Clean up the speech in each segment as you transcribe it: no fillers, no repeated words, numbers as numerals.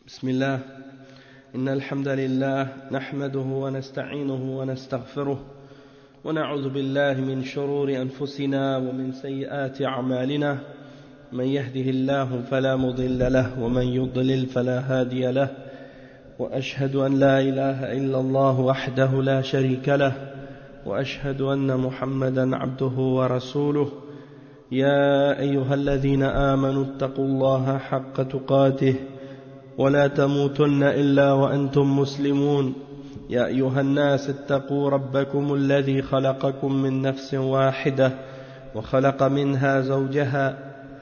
بسم الله إن الحمد لله نحمده ونستعينه ونستغفره ونعوذ بالله من شرور أنفسنا ومن سيئات أعمالنا من يهده الله فلا مضل له ومن يضلل فلا هادي له وأشهد أن لا إله إلا الله وحده لا شريك له وأشهد أن محمدا عبده ورسوله يا أيها الذين آمنوا اتقوا الله حق تقاته ولا تموتن إلا وأنتم مسلمون يا أيها الناس اتقوا ربكم الذي خلقكم من نفس واحدة وخلق منها زوجها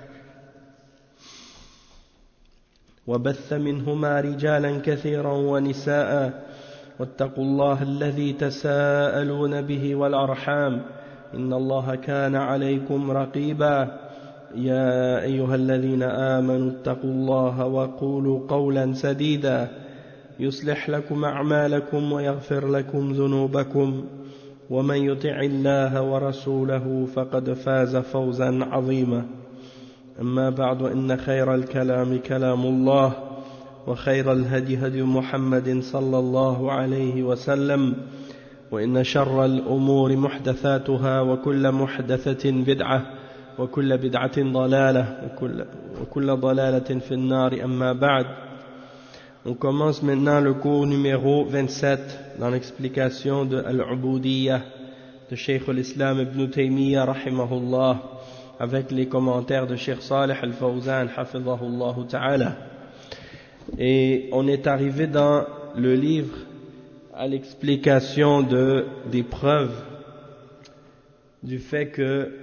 وبث منهما رجالا كثيرا ونساء واتقوا الله الذي تساءلون به والأرحام إن الله كان عليكم رقيبا يا أيها الذين آمنوا اتقوا الله وقولوا قولا سديدا يصلح لكم أعمالكم ويغفر لكم ذنوبكم ومن يطع الله ورسوله فقد فاز فوزا عظيما أما بعد إن خير الكلام كلام الله وخير الهدي هدي محمد صلى الله عليه وسلم وإن شر الأمور محدثاتها وكل محدثة بدعة وكل بدعة ضلالة وكل ضلالة في النار أما بعد. On commence maintenant le cours numéro 27 dans l'explication de Al-Ubudiyya de Cheikh al-Islam Ibn Taymiyyah rahimahullah avec les commentaires de Cheikh Salih al-Fawzan hafidhahullah ta'ala. Et on est arrivé dans le livre à l'explication des preuves du fait que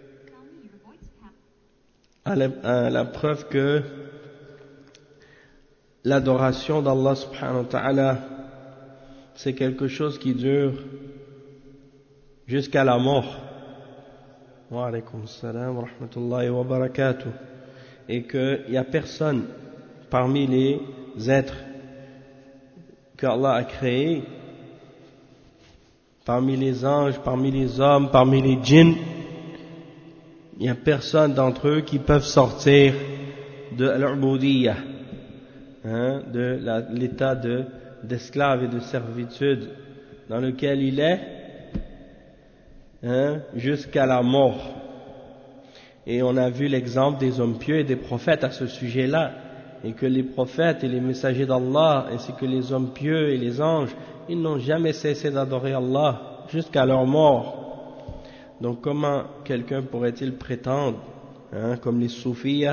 à la preuve que l'adoration d'Allah subhanahu wa ta'ala c'est quelque chose qui dure jusqu'à la mort. Wa alaykum assalam wa rahmatullahi wa barakatuh. Et qu'il n'y a personne parmi les êtres qu'Allah a créés, parmi les anges, parmi les hommes, parmi les djinns, il n'y a personne d'entre eux qui peuvent sortir de l'ubudiyya, de l'état d'esclave et de servitude dans lequel il est, jusqu'à la mort. Et on a vu l'exemple des hommes pieux et des prophètes à ce sujet-là, et que les prophètes et les messagers d'Allah, ainsi que les hommes pieux et les anges, ils n'ont jamais cessé d'adorer Allah jusqu'à leur mort. Donc comment quelqu'un pourrait-il prétendre, comme les soufis,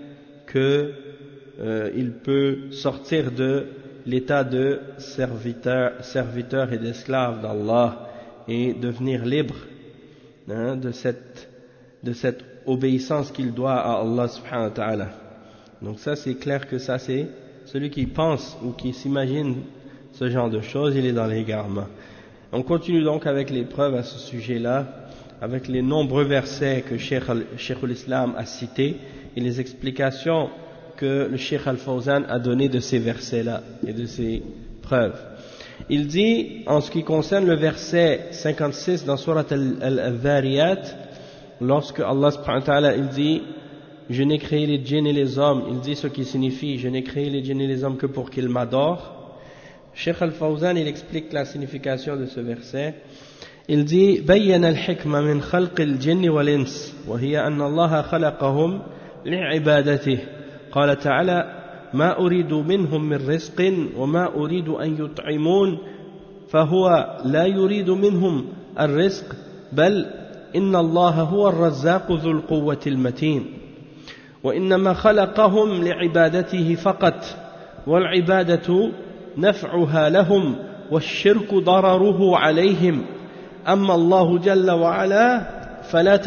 qu'il peut sortir de l'état de serviteur et d'esclave d'Allah et devenir libre de cette obéissance qu'il doit à Allah subhanahu wa ta'ala. Donc ça c'est clair que ça c'est celui qui pense ou qui s'imagine ce genre de choses, il est dans l'égarement. On continue donc avec les preuves à ce sujet-là, avec les nombreux versets que Cheikh al-Islam a cités et les explications que le Cheikh al-Fawzan a données de ces versets-là et de ces preuves. Il dit, en ce qui concerne le verset 56 dans Surat al-Dhariyat, lorsque Allah subhanahu wa ta'ala il dit « Je n'ai créé les djinns et les hommes », il dit ce qui signifie « Je n'ai créé les djinns et les hommes que pour qu'ils m'adorent ». Cheikh al-Fawzan il explique la signification de ce verset. Il dit بين الحكمة من خلق الجن والإنس وهي أن الله خلقهم لعبادته قال تعالى ما أريد منهم من رزق وما أريد أن يطعمون فهو لا يريد منهم الرزق بل إن الله هو الرزاق ذو القوة المتين وإنما خلقهم لعبادته فقط والعبادة نفعها لهم والشرك ضرره عليهم أما الله جل وعلا فلا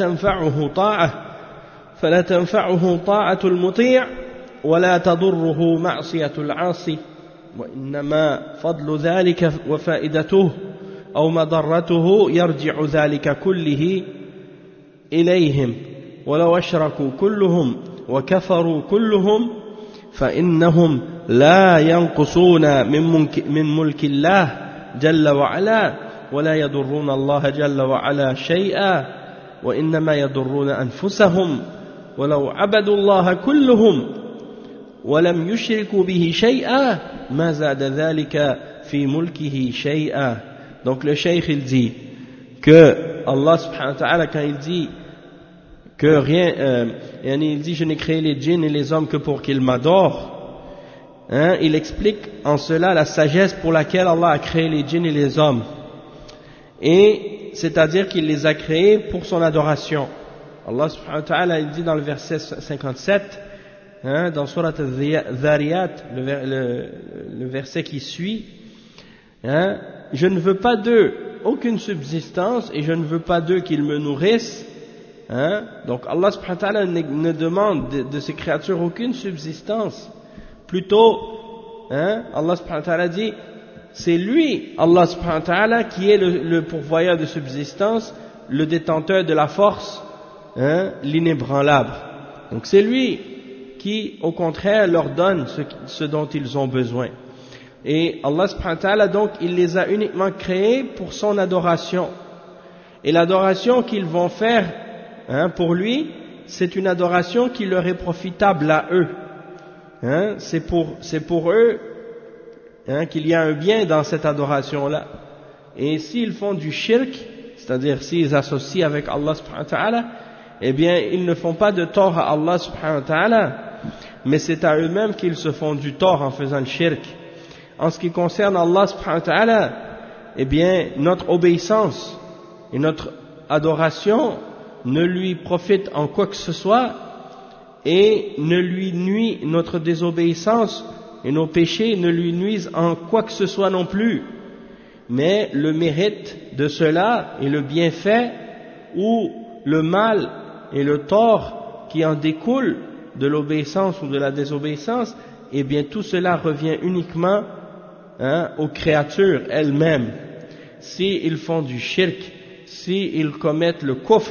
تنفعه طاعة المطيع ولا تضره معصية العاصي وإنما فضل ذلك وفائدته أو مضرته يرجع ذلك كله إليهم ولو أشركوا كلهم وكفروا كلهم فإنهم لا ينقصون من ملك الله جل وعلا ولا يضرون الله جل وعلا شيئا وإنما يضرون أنفسهم ولو عبدوا الله كلهم وَلَمْ يُشْرِكُوا بِهِ شَيْئًا مَا زَادَ ذَلِكَ فِي مُلْكِهِ شَيْئًا. Donc le cheikh il dit que Allah subhanahu wa ta'ala, quand il dit que rien, il dit je n'ai créé les djinns et les hommes que pour qu'ils m'adorent, il explique en cela la sagesse pour laquelle Allah a créé les djinns et les hommes, et c'est-à-dire qu'il les a créés pour son adoration. Allah subhanahu wa ta'ala il dit dans le verset 57, dans Surat al-Dhariyat, le verset qui suit, je ne veux pas d'eux aucune subsistance et je ne veux pas d'eux qu'ils me nourrissent. Donc Allah subhanahu wa ta'ala ne demande de ces créatures aucune subsistance. Plutôt, Allah subhanahu wa ta'ala dit, c'est lui, Allah subhanahu wa ta'ala, qui est le pourvoyeur de subsistance, le détenteur de la force, l'inébranlable. Donc c'est lui qui, au contraire, leur donne ce dont ils ont besoin. Et Allah subhanahu wa ta'ala, donc, il les a uniquement créés pour son adoration. Et l'adoration qu'ils vont faire pour lui, c'est une adoration qui leur est profitable à eux. C'est pour eux qu'il y a un bien dans cette adoration-là. Et s'ils font du shirk, c'est-à-dire s'ils associent avec Allah subhanahu wa ta'ala, eh bien, ils ne font pas de tort à Allah subhanahu wa ta'ala, mais c'est à eux-mêmes qu'ils se font du tort en faisant le shirk. En ce qui concerne Allah subhanahu wa ta'ala, eh bien, notre obéissance et notre adoration ne lui profitent en quoi que ce soit et ne lui nuit, notre désobéissance et nos péchés ne lui nuisent en quoi que ce soit non plus. Mais le mérite de cela et le bienfait ou le mal et le tort qui en découle de l'obéissance ou de la désobéissance, eh bien tout cela revient uniquement aux créatures elles-mêmes. S'ils font du shirk, s'ils commettent le kufr,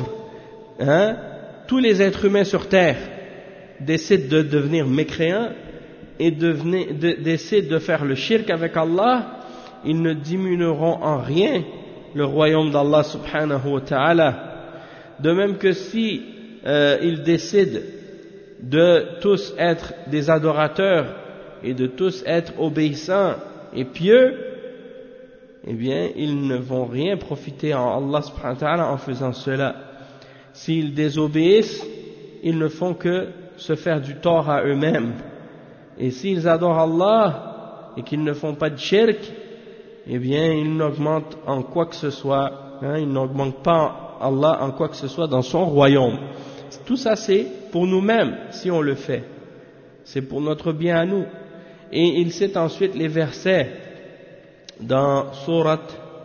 tous les êtres humains sur terre décident de devenir mécréants et décident de faire le shirk avec Allah, ils ne diminueront en rien le royaume d'Allah subhanahu wa ta'ala. De même que si ils décident de tous être des adorateurs et de tous être obéissants et pieux, eh bien ils ne vont rien profiter en Allah subhanahu wa ta'ala en faisant cela. S'ils désobéissent, ils ne font que se faire du tort à eux-mêmes. Et s'ils adorent Allah et qu'ils ne font pas de shirk, eh bien ils n'augmentent en quoi que ce soit, ils n'augmentent pas Allah en quoi que ce soit dans son royaume. Tout ça c'est pour nous-mêmes si on le fait, c'est pour notre bien à nous. Et il cite ensuite les versets dans Surat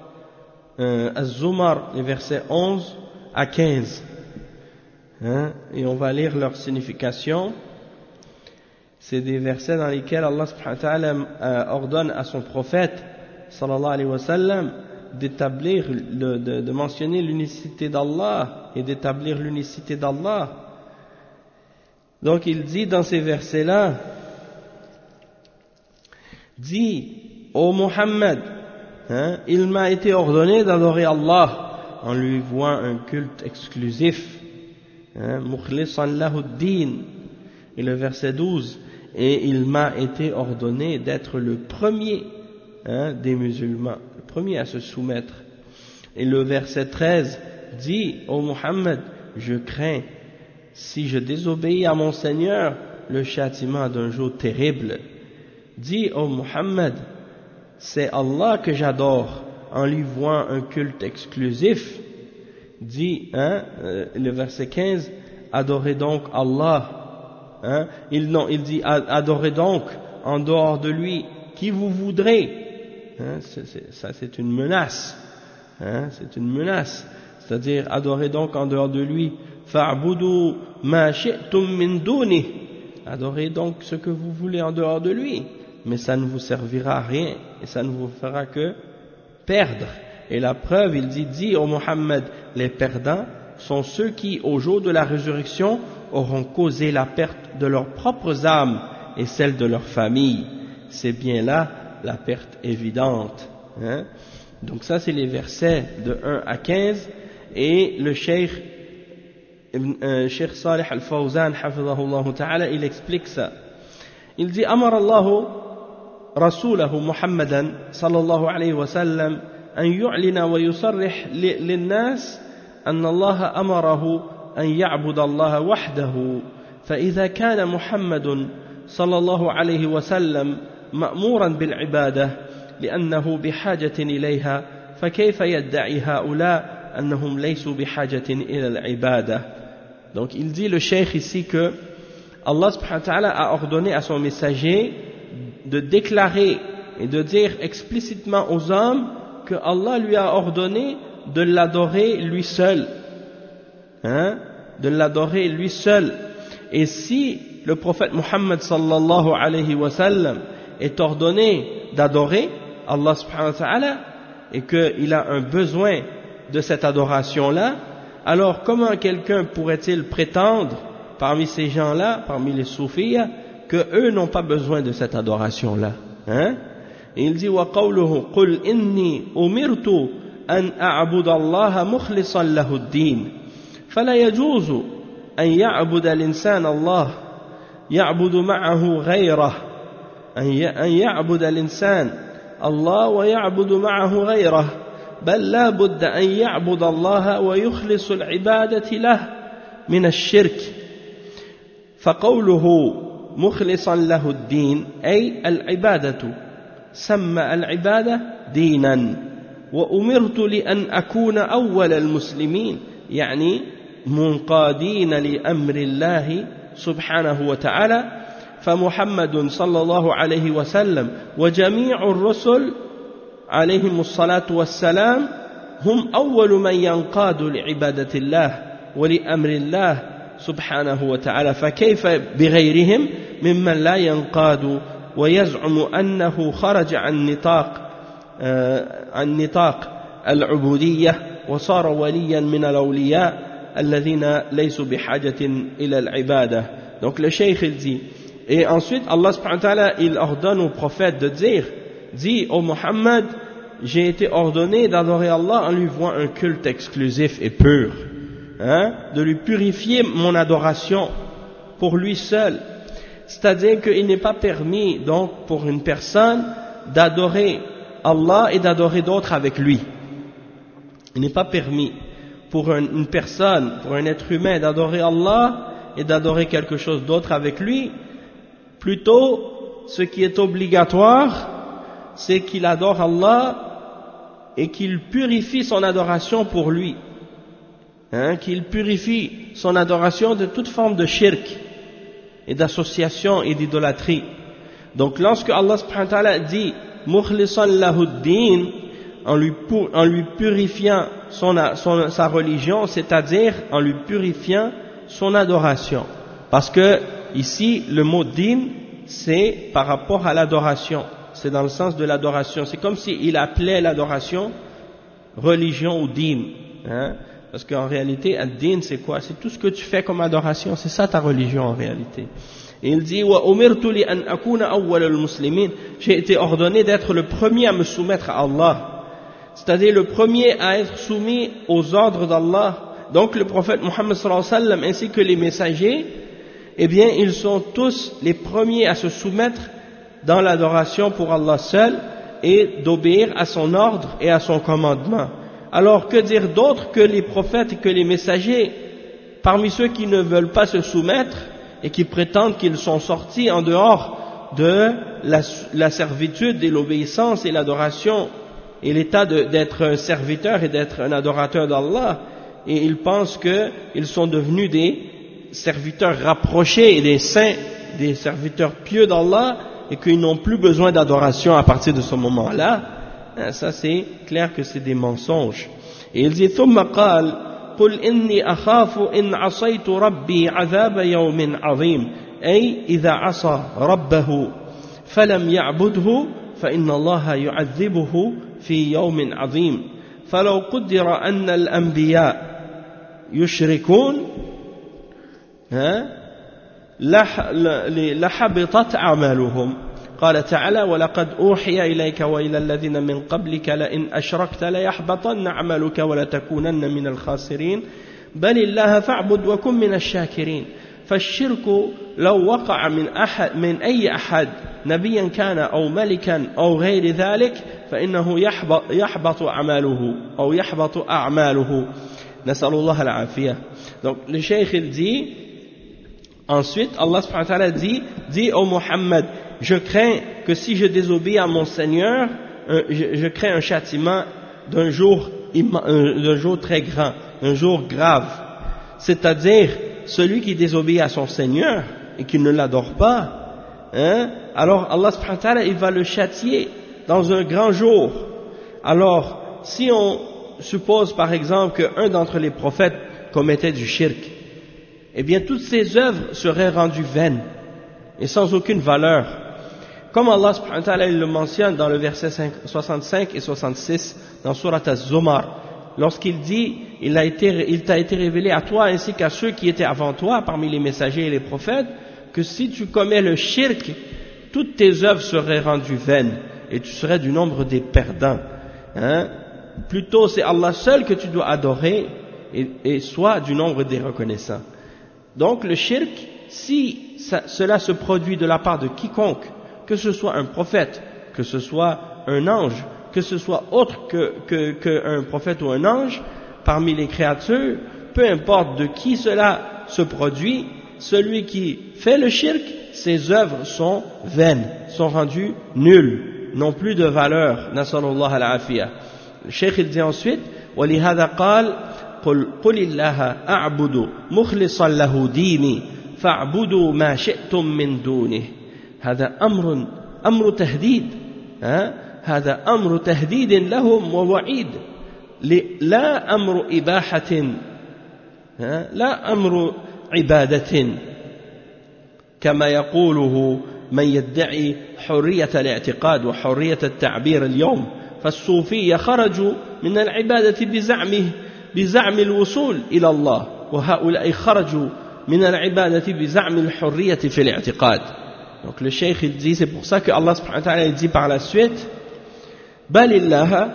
Az-Zumar, les versets 11 à 15, et on va lire leur signification. C'est des versets dans lesquels Allah subhanahu wa ta'ala ordonne à son prophète sallallahu alayhi wa sallam d'établir, de mentionner l'unicité d'Allah et d'établir l'unicité d'Allah. Donc il dit dans ces versets-là, dit, ô Muhammad, il m'a été ordonné d'adorer Allah en lui vouant un culte exclusif, mukhlisan lahu ad-din. Et le verset 12, et il m'a été ordonné d'être le premier des musulmans, le premier à se soumettre. Et le verset 13 dit, ô Muhammad, je crains, si je désobéis à mon Seigneur, le châtiment d'un jour terrible. Dis, ô Muhammad, c'est Allah que j'adore en lui vouant un culte exclusif. Dis, le verset 15, adorez donc Allah. Il dit, adorez donc en dehors de lui qui vous voudrez. Ça c'est une menace. C'est une menace. C'est-à-dire, adorez donc en dehors de lui. Fa'budu ma shi'tum min duni. Adorez donc ce que vous voulez en dehors de lui. Mais ça ne vous servira à rien et ça ne vous fera que perdre. Et la preuve, il dit au Muhammad, les perdants sont ceux qui, au jour de la résurrection, auront causé la perte de leurs propres âmes et celle de leur famille. C'est bien là la perte évidente. Donc ça, c'est les versets de 1 à 15. Et le Cheikh Salih Al-Fawzan, hafidhahullah ta'ala, il explique ça. Il dit أمر الله رسوله محمدا صلى الله عليه وسلم أن يعلن ويصرح للناس أن الله أمره أن يعبد الله وحده فإذا كان محمد صلى الله عليه وسلم مأمورا بالعبادة لأنه بحاجة إليها فكيف يدعي هؤلاء أنهم ليسوا بحاجة إلى العبادة. Donc il dit le cheikh ici que Allah subhanahu wa ta'ala a ordonné à son messager de déclarer et de dire explicitement aux hommes que Allah lui a ordonné de l'adorer lui seul, de l'adorer lui seul. Et si le prophète Muhammad sallallahu alayhi wa sallam est ordonné d'adorer Allah subhanahu wa ta'ala et qu'il a un besoin de cette adoration-là, alors comment quelqu'un pourrait-il prétendre parmi ces gens-là, parmi les soufis, que eux n'ont pas besoin de cette adoration-là, Et il dit وَقَوْلُهُ قُلْ إِنِّي أُمِرْتُ أَنْ أَعْبُدَ اللَّهَ مُخْلِصًا لَهُ الدِّينَ فَلَا يَجُوزُ أَنْ يَعْبُدَ الْإِنسَانَ اللَّهَ يَعْبُدُ مَعَهُ غَيْرَهُ أن يعبد الإنسان الله ويعبد معه غيره بل لا بد أن يعبد الله ويخلص العبادة له من الشرك فقوله مخلصا له الدين أي العبادة سمى العبادة دينا وأمرت لأن أكون أول المسلمين يعني منقادين لأمر الله سبحانه وتعالى فمحمد صلى الله عليه وسلم وجميع الرسل عليهم الصلاة والسلام هم أول من ينقاد لعبادة الله ولأمر الله سبحانه وتعالى فكيف بغيرهم ممن لا ينقاد ويزعم أنه خرج عن نطاق العبودية وصار وليا من الأولياء الذين ليسوا بحاجة إلى العبادة. Donc le cheikh il dit, et ensuite Allah subhanahu wa ta'ala il ordonne au prophète de dire, dis ô Muhammad, j'ai été ordonné d'adorer Allah en lui vouant un culte exclusif et pur, de lui purifier mon adoration pour lui seul. C'est-à-dire qu'il n'est pas permis donc pour une personne d'adorer Allah et d'adorer d'autres avec lui. Il n'est pas permis pour une personne, pour un être humain d'adorer Allah et d'adorer quelque chose d'autre avec lui. Plutôt, ce qui est obligatoire, c'est qu'il adore Allah et qu'il purifie son adoration pour lui. Qu'il purifie son adoration de toute forme de shirk et d'association et d'idolâtrie. Donc lorsque Allah subhanahu wa ta'ala dit « Mukhlisan lahuddin » en lui purifiant sa religion, c'est-à-dire en lui purifiant son adoration. Parce que ici, le mot din, c'est par rapport à l'adoration. C'est dans le sens de l'adoration. C'est comme s'il appelait l'adoration religion ou din. Parce qu'en réalité, ad-din, c'est quoi? C'est tout ce que tu fais comme adoration. C'est ça ta religion en réalité. Et il dit, وَأُمِرْتُ لِأَنْ أَكُونَ أَوَّلَ الْمُسْلِمِينَ. J'ai été ordonné d'être le premier à me soumettre à Allah. C'est-à-dire le premier à être soumis aux ordres d'Allah. Donc le prophète Muhammad sallallahu alayhi wa sallam ainsi que les messagers, eh bien ils sont tous les premiers à se soumettre dans l'adoration pour Allah seul et d'obéir à son ordre et à son commandement. Alors que dire d'autre que les prophètes et que les messagers, parmi ceux qui ne veulent pas se soumettre et qui prétendent qu'ils sont sortis en dehors de la servitude et l'obéissance et l'adoration et l'état d'être un serviteur et d'être un adorateur d'Allah, et ils pensent qu'ils sont devenus des serviteurs rapprochés et des saints, des serviteurs pieux d'Allah, et qu'ils n'ont plus besoin d'adoration à partir de ce moment-là. Ça c'est clair que c'est des mensonges. Et il dit ثم قال قل إني أخاف إن عصيت ربي عذاب يوم عظيم أي إذا عصى ربه فلم يعبده فإن الله يعذبه في يوم عظيم فلو قدر أن الأنبياء يشركون لحبطت أعمالهم. قال تعالى ولقد أوحي إليك وإلى الذين من قبلك لئن أشركت ليحبطن عملك ولتكونن من الخاسرين بل الله فاعبد وكن من الشاكرين. فالشرك لو وقع من أي أحد نبيا كان أو ملكا أو غير ذلك فإنه يحبط عمله أو يحبط أعماله نسأل الله العافية. Donc le cheikh il dit ensuite Allah subhanahu wa ta'ala dit au Muhammad, je crains que si je désobéis à mon Seigneur, je crains un châtiment d'un jour très grand, un jour grave, c'est-à-dire celui qui désobéit à son Seigneur et qui ne l'adore pas, alors Allah subhanahu wa ta'ala il va le châtier dans un grand jour. Alors si on suppose par exemple qu'un d'entre les prophètes commettait du shirk, eh bien toutes ses œuvres seraient rendues vaines et sans aucune valeur. Comme Allah subhanahu wa ta'ala il le mentionne dans le verset 65 et 66 dans Surat Az-Zumar, lorsqu'il dit il t'a été révélé à toi ainsi qu'à ceux qui étaient avant toi parmi les messagers et les prophètes que si tu commets le shirk, toutes tes œuvres seraient rendues vaines et tu serais du nombre des perdants. Plutôt c'est Allah seul que tu dois adorer et sois du nombre des reconnaissants. Donc le shirk, si cela se produit de la part de quiconque, que ce soit un prophète, que ce soit un ange, que ce soit autre qu'un prophète ou un ange, parmi les créatures, peu importe de qui cela se produit, celui qui fait le shirk, ses œuvres sont vaines, sont rendues nulles, n'ont plus de valeur. Nasallallahu al-afiyah. Le cheikh il dit ensuite, وَلِهَذَا قَالَ قُلِ اللَّهَ أَعْبُدُ مُخْلِصًا لَهُ دِينِي فَاعْبُدُوا مَا شِئْتُم مِّن دُونِهِ. هذا أمر تهديد، هذا أمر تهديد لهم ووعيد، لا أمر إباحة، لا أمر عبادة كما يقوله من يدعي حرية الاعتقاد وحرية التعبير اليوم. فالصوفية خرجوا من العبادة بزعم الوصول إلى الله، وهؤلاء خرجوا من العبادة بزعم الحرية في الاعتقاد. Donc le cheikh il dit, c'est pour ça que Allah subhanahu wa ta'ala il dit par la suite, balillaha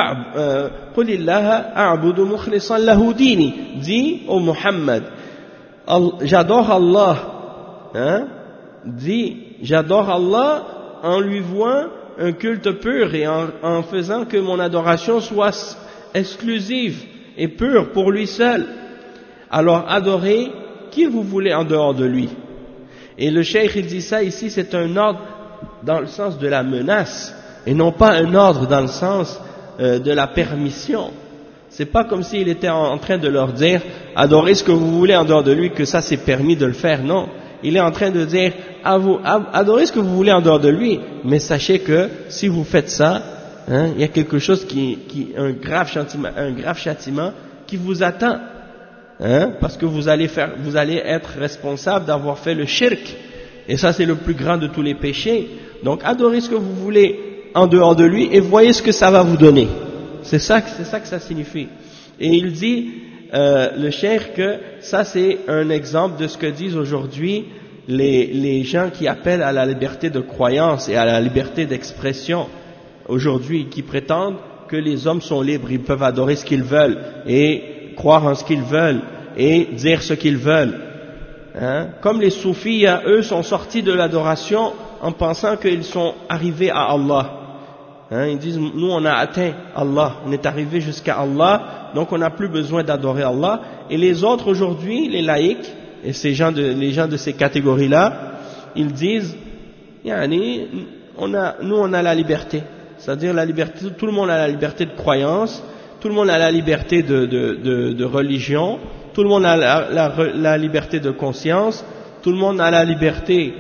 qulillaha a'budu mukhlisan lahu dini, dit au Muhammad, j'adore Allah, dit j'adore Allah en lui vouant un culte pur et en faisant que mon adoration soit exclusive et pure pour lui seul. Alors adorez qui vous voulez en dehors de lui. Et le cheikh il dit ça ici, c'est un ordre dans le sens de la menace et non pas un ordre dans le sens de la permission. C'est pas comme s'il était en train de leur dire adorez ce que vous voulez en dehors de lui, que ça c'est permis de le faire. Non, il est en train de dire adorez ce que vous voulez en dehors de lui, mais sachez que si vous faites ça, il y a quelque chose un grave châtiment qui vous attend. Parce que vous allez être responsable d'avoir fait le shirk, et ça c'est le plus grand de tous les péchés. Donc adorez ce que vous voulez en dehors de lui et voyez ce que ça va vous donner. C'est ça que ça signifie. Et il dit le cheikh que ça c'est un exemple de ce que disent aujourd'hui les gens qui appellent à la liberté de croyance et à la liberté d'expression aujourd'hui, qui prétendent que les hommes sont libres, ils peuvent adorer ce qu'ils veulent et croire en ce qu'ils veulent et dire ce qu'ils veulent. Comme les soufis, eux sont sortis de l'adoration en pensant qu'ils sont arrivés à Allah. Ils disent nous on a atteint Allah, on est arrivé jusqu'à Allah, donc on n'a plus besoin d'adorer Allah. Et les autres aujourd'hui, les laïcs et les gens de ces catégories-là, ils disent nous on a la liberté, c'est-à-dire la liberté, tout le monde a la liberté de croyance, tout le monde a la liberté de religion, tout le monde a la liberté de conscience, tout le monde a la liberté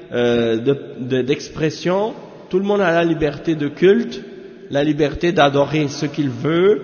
d'expression, tout le monde a la liberté de culte, la liberté d'adorer ce qu'il veut,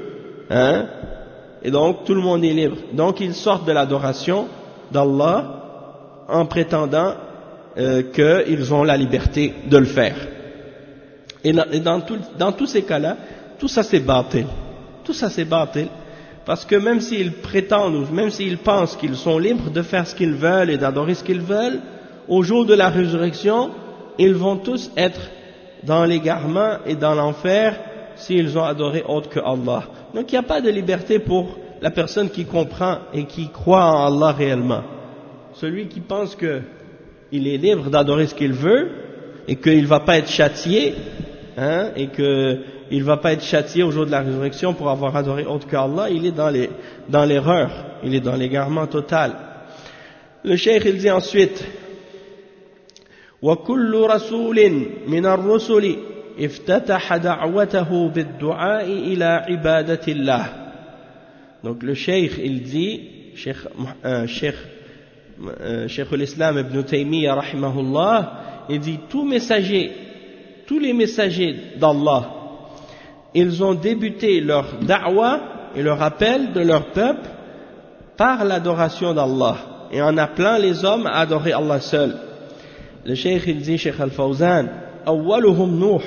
et donc tout le monde est libre. Donc ils sortent de l'adoration d'Allah en prétendant qu'ils ont la liberté de le faire. Et dans tous ces cas-là, tout ça c'est bâtil. Tout ça c'est bâtil, parce que même s'ils prétendent ou même s'ils pensent qu'ils sont libres de faire ce qu'ils veulent et d'adorer ce qu'ils veulent, au jour de la résurrection, ils vont tous être dans l'égarement et dans l'enfer s'ils ont adoré autre que Allah. Donc il n'y a pas de liberté pour la personne qui comprend et qui croit en Allah réellement. Celui qui pense que il est libre d'adorer ce qu'il veut et qu'il ne va pas être châtié, hein, et qu'il ne va pas être châtié au jour de la résurrection pour avoir adoré autre qu'Allah, il est dans l'erreur, il est dans l'égarement total. Le cheikh il dit ensuite وَكُلُّ رَسُولٍ مِنَ الرُّسُلِ افتتح دعوته بالدعاء إلى عبادة الله. Donc le cheikh il dit, cheikh l'Islam Ibn Taymiyyah rahimahullah, il dit tous les messagers d'Allah, ils ont débuté leur da'wa et leur appel de leur peuple par l'adoration d'Allah et en appelant les hommes à adorer Allah seul. Le cheikh il dit, Cheikh Al-Fawzan, أولهم نوح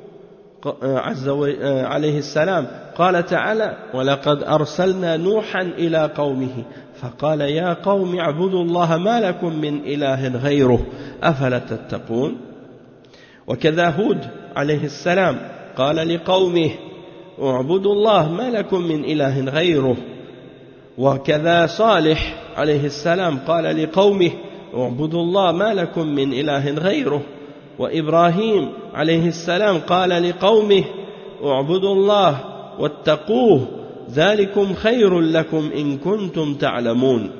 عليه السلام قال تعالى ولقد أرسلنا نوحا إلى قومه فقال يا قوم اعبدوا الله ما لكم من إله غيره أفلا تتقون. وكذا هود عليه السلام قال لقومه اعبدوا الله ما لكم من إله غيره. وكذا صالح عليه السلام قال لقومه اعبدوا الله ما لكم من إله غيره. وإبراهيم عليه السلام قال لقومه اعبدوا الله واتقوه ذلكم خير لكم إن كنتم تعلمون.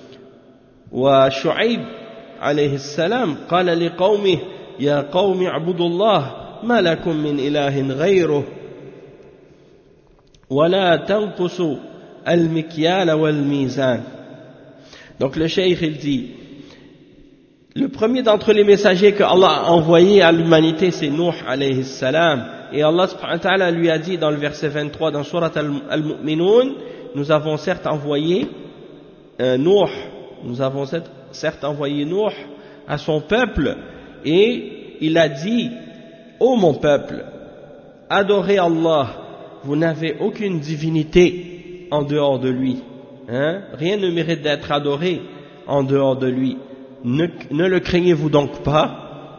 وشعيب عليه السلام قال لقومه يا قوم اعبدوا الله ما لكم من إله غيره ولا تنقصوا المكيال والميزان. Donc le cheikh il dit, le premier d'entre les messagers que Allah a envoyé à l'humanité, c'est Nuh alayhi salam. Et Allah subhanahu wa ta'ala lui a dit dans le verset 23 dans Surat Al-Mu'minun, nous avons certes envoyé Nuh à son peuple, et il a dit, ô mon peuple, adorez Allah, vous n'avez aucune divinité en dehors de lui, hein? Rien ne mérite d'être adoré en dehors de lui. Ne le craignez-vous donc pas?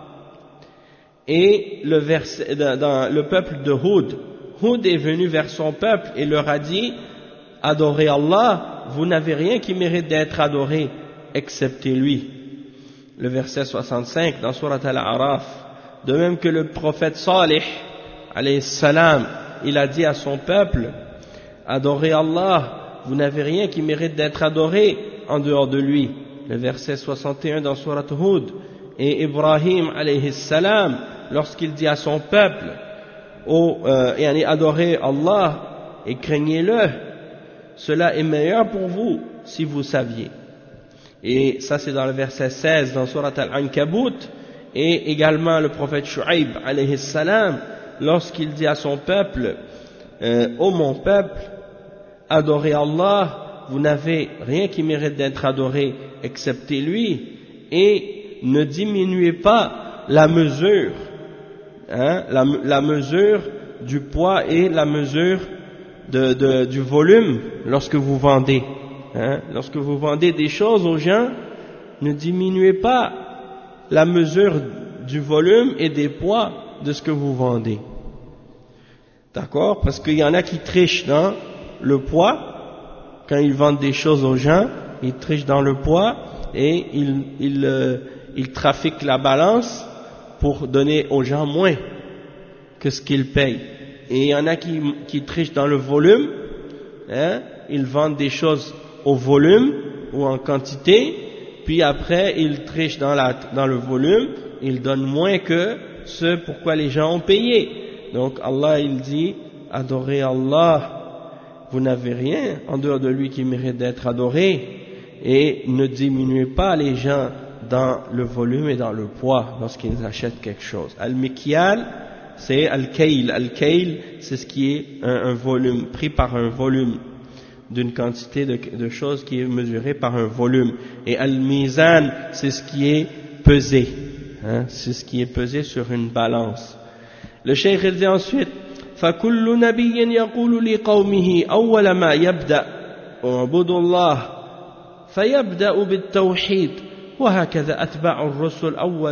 Et dans le peuple de Hud est venu vers son peuple et leur a dit, adorez Allah, vous n'avez rien qui mérite d'être adoré excepté lui. Le verset 65 dans Surat Al-A'raf. De même que le prophète Salih alayhi salam, il a dit à son peuple, adorez Allah, vous n'avez rien qui mérite d'être adoré en dehors de lui. Le verset 61 dans Surat Hud. Et Ibrahim alayhi salam, lorsqu'il dit à son peuple, adorez Allah et craignez-le, cela est meilleur pour vous si vous saviez. Et ça c'est dans le verset 16 dans Surat Al-Ankabut. Et également le prophète Shu'aib alayhi salam, lorsqu'il dit à son peuple, ô mon peuple, adorez Allah, vous n'avez rien qui mérite d'être adoré excepté lui, et ne diminuez pas la mesure, hein, la mesure du poids et la mesure du volume lorsque vous vendez. Hein, lorsque vous vendez des choses aux gens, ne diminuez pas la mesure du volume et des poids de ce que vous vendez. D'accord? Parce qu'il y en a qui trichent dans le poids. Quand ils vendent des choses aux gens, ils trichent dans le poids et ils trafiquent la balance pour donner aux gens moins que ce qu'ils payent. Et il y en a qui trichent dans le volume, hein, ils vendent des choses au volume ou en quantité, puis après ils trichent dans le volume, ils donnent moins que ce pourquoi les gens ont payé. Donc Allah il dit, adorez Allah, vous n'avez rien en dehors de lui qui mérite d'être adoré, et ne diminuez pas les gens dans le volume et dans le poids lorsqu'ils achètent quelque chose. Al-Mikyal, c'est Al-Kayl. Al-Kayl, c'est ce qui est un volume, pris par un volume d'une quantité de choses qui est mesurée par un volume. Et Al-Mizan, c'est ce qui est pesé, hein, c'est ce qui est pesé sur une balance. Le cheikh il dit ensuite, فكل نبي يقول لقومه أول ما يبدأ اعبدوا الله فيبدأ بالتوحيد وهكذا أتباع الرسل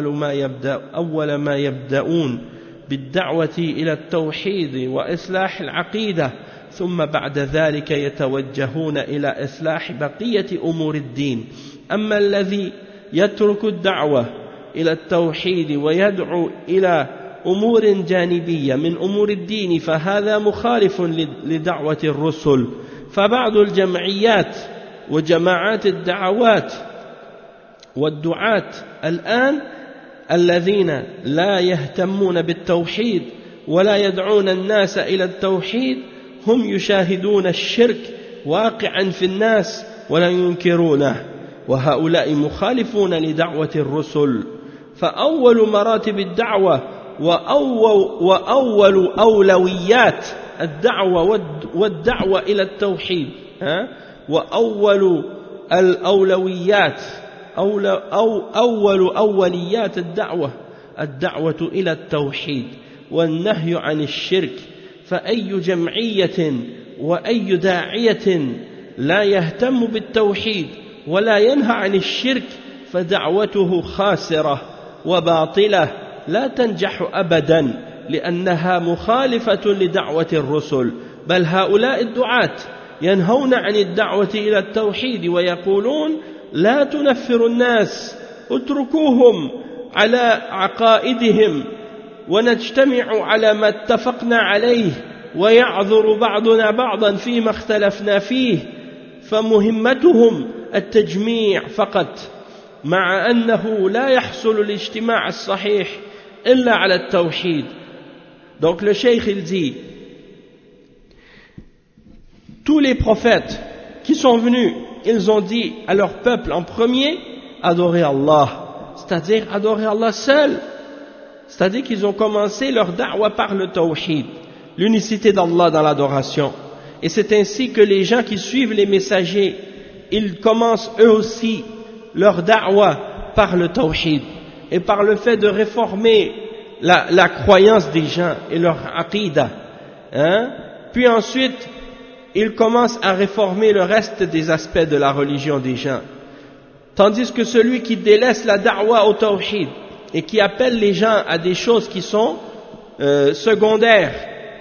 أول ما يبدأون بالدعوة إلى التوحيد وإصلاح العقيدة ثم بعد ذلك يتوجهون إلى إصلاح بقية أمور الدين. أما الذي يترك الدعوة إلى التوحيد ويدعو إلى أمور جانبية من أمور الدين فهذا مخالف لدعوة الرسل. فبعض الجمعيات وجماعات الدعوات والدعاة الآن الذين لا يهتمون بالتوحيد ولا يدعون الناس إلى التوحيد هم يشاهدون الشرك واقعا في الناس ولا ينكرونه، وهؤلاء مخالفون لدعوة الرسل. فأول مراتب الدعوة وأول أولويات الدعوة والدعوة إلى التوحيد، وأول الأولويات أول أوليات الدعوة إلى التوحيد والنهي عن الشرك. فأي جمعية وأي داعية لا يهتم بالتوحيد ولا ينهى عن الشرك فدعوته خاسرة وباطلة لا تنجح أبدا، لأنها مخالفة لدعوة الرسل. بل هؤلاء الدعاة ينهون عن الدعوة إلى التوحيد ويقولون لا تنفروا الناس، اتركوهم على عقائدهم ونجتمع على ما اتفقنا عليه ويعذر بعضنا بعضا فيما اختلفنا فيه. فمهمتهم التجميع فقط، مع أنه لا يحصل الاجتماع الصحيح إلا على التوحيد. Donc le cheikh il dit, tous les prophètes qui sont venus, ils ont dit à leur peuple en premier, adorez Allah, c'est-à-dire adorer Allah seul. C'est-à-dire qu'ils ont commencé leur da'wah par le tawhid, l'unicité d'Allah dans l'adoration. Et c'est ainsi que les gens qui suivent les messagers, ils commencent eux aussi leur da'wah par le tawhid et par le fait de réformer la croyance des gens et leur aqidah. Puis ensuite, ils commencent à réformer le reste des aspects de la religion des gens. Tandis que celui qui délaisse la da'wah au tawhid et qui appelle les gens à des choses qui sont secondaires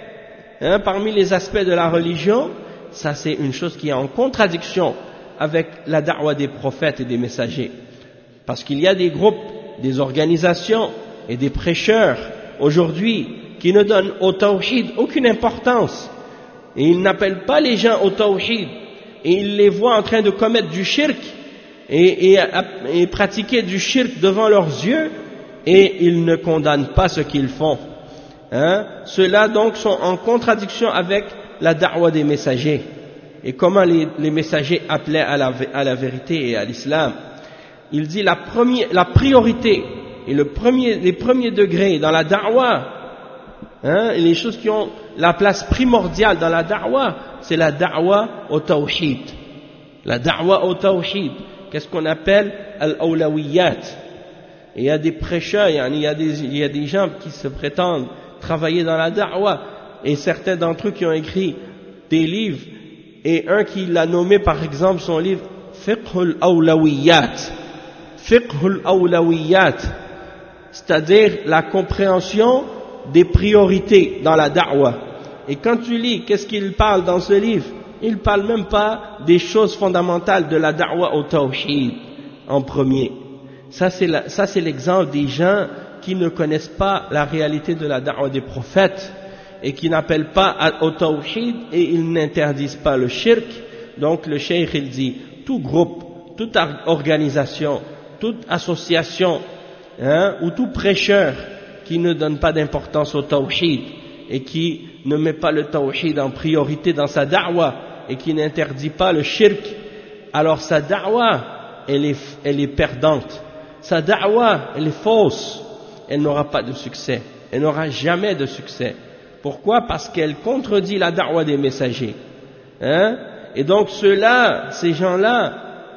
parmi les aspects de la religion, ça c'est une chose qui est en contradiction avec la da'wah des prophètes et des messagers. Parce qu'il y a des groupes, des organisations et des prêcheurs aujourd'hui qui ne donnent au tawhid aucune importance. Et ils n'appellent pas les gens au tawhid. Et ils les voient en train de commettre du shirk et pratiquer du shirk devant leurs yeux, et ils ne condamnent pas ce qu'ils font. Ceux-là donc sont en contradiction avec la da'wah des messagers. Et comment les messagers appelaient à la vérité et à l'islam. Il dit la priorité et les premiers degrés dans la da'wah, les choses qui ont la place primordiale dans la da'wah, c'est la da'wah au tawhid. La da'wah au tawhid, qu'est-ce qu'on appelle al-awlawiyat. Et il y a des prêcheurs, il y a des gens qui se prétendent travailler dans la da'wah, et certains d'entre eux qui ont écrit des livres, et un qui l'a nommé par exemple son livre Fiqhul Awlawiyat, Fiqhul Awlawiyat, c'est-à-dire la compréhension des priorités dans la da'wah. Et quand tu lis, qu'est-ce qu'il parle dans ce livre? Il parle même pas des choses fondamentales de la da'wah au tawhid en premier. Ça c'est l'exemple des gens qui ne connaissent pas la réalité de la da'wah des prophètes et qui n'appellent pas au tawhid, et ils n'interdisent pas le shirk. Donc le cheikh il dit, tout groupe, toute organisation, toute association ou tout prêcheur qui ne donne pas d'importance au tawhid et qui ne met pas le tawhid en priorité dans sa da'wah et qui n'interdit pas le shirk, alors sa da'wah elle est perdante, sa da'wah elle est fausse, elle n'aura pas de succès, elle n'aura jamais de succès. Pourquoi? Parce qu'elle contredit la da'wah des messagers. Et donc ceux-là, ces gens-là,